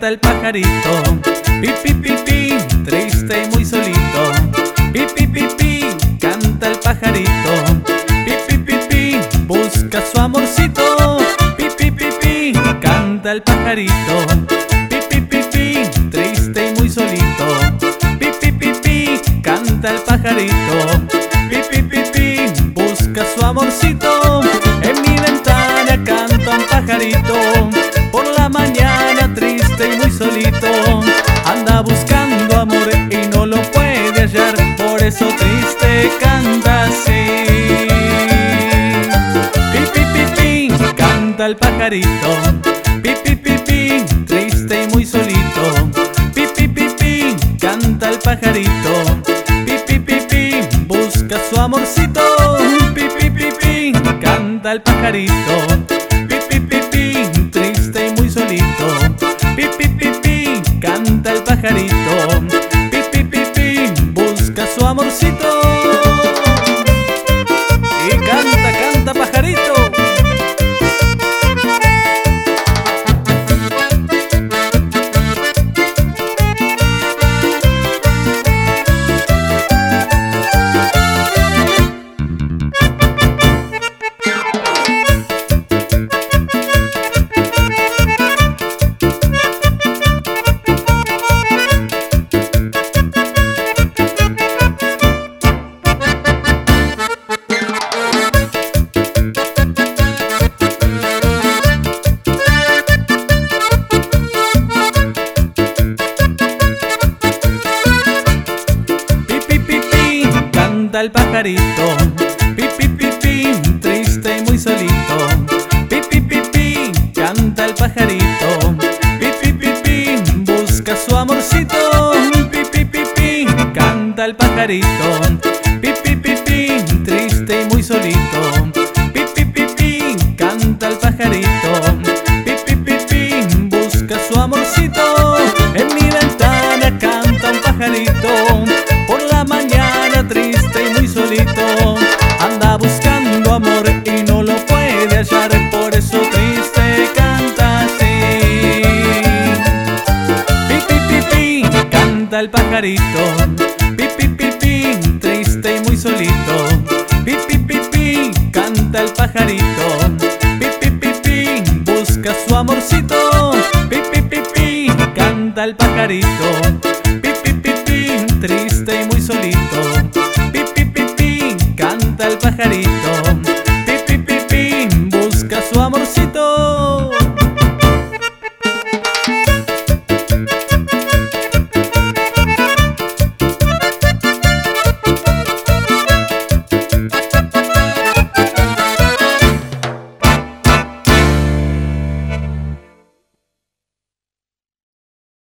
canta el pajarito. Pi, pi, pi, pi, triste y muy solito. Pi, pi, pi, pi, canta el pajarito. Pi, pi, pi, pi, busca su amorcito. Pi, pi, pi, pi, canta el pajarito. Pi, pi, pi, pi, triste y muy solito. Pi, pi, pi, pi, canta el pajarito. Pi, pi, pi, pi, busca su amorcito. En mi ventana canta un pajarito. Por la mañana triste y muy solito. Anda buscando amor y no lo puede hallar. Por eso triste canta así. Pi, pi, pi, pi, canta el pajarito. Pi, pi, pi, pi, triste y muy solito. Pi, pi, pi, pi, canta el pajarito. Pi, pi, pi, pi, busca su amorcito. Pi, pi, pi, pi, canta el pajarito. Pi, pi, pi, pi, triste y muy solito. Pi, pi, pi, pi, canta el pajarito. Pi, pi, pi, pi, busca su amorcito. Y canta, canta pajarito. Canta el pajarito. Pi, pi, pi, pi, triste y muy solito. Pi, pi, pi, pi, canta el pajarito. Pi, pi, pi, pi, busca su amorcito. Pi, pi, pi, pi, canta el pajarito. Pi, pi, pi, pi, triste y muy solito. Pi, pi, pi, pi, canta el pajarito. Pi, pi, pi, pi, busca su amorcito. En mi ventana canta un pajarito. Por la mañana triste y muy solito. Anda buscando amor y no lo puede hallar. Por eso triste canta así. Pi, pi, pi, pi, canta el pajarito. Pi, pi, pi, pi, triste y muy solito. Pi, pi, pi, pi, canta el pajarito. Pi, pi, pi, pi, busca su amorcito. Pi, pi, pi, pi, canta el pajarito. Pi, pi, pi, pi, triste y muy solito. Pi, pi, pi, pi, canta el pajarito.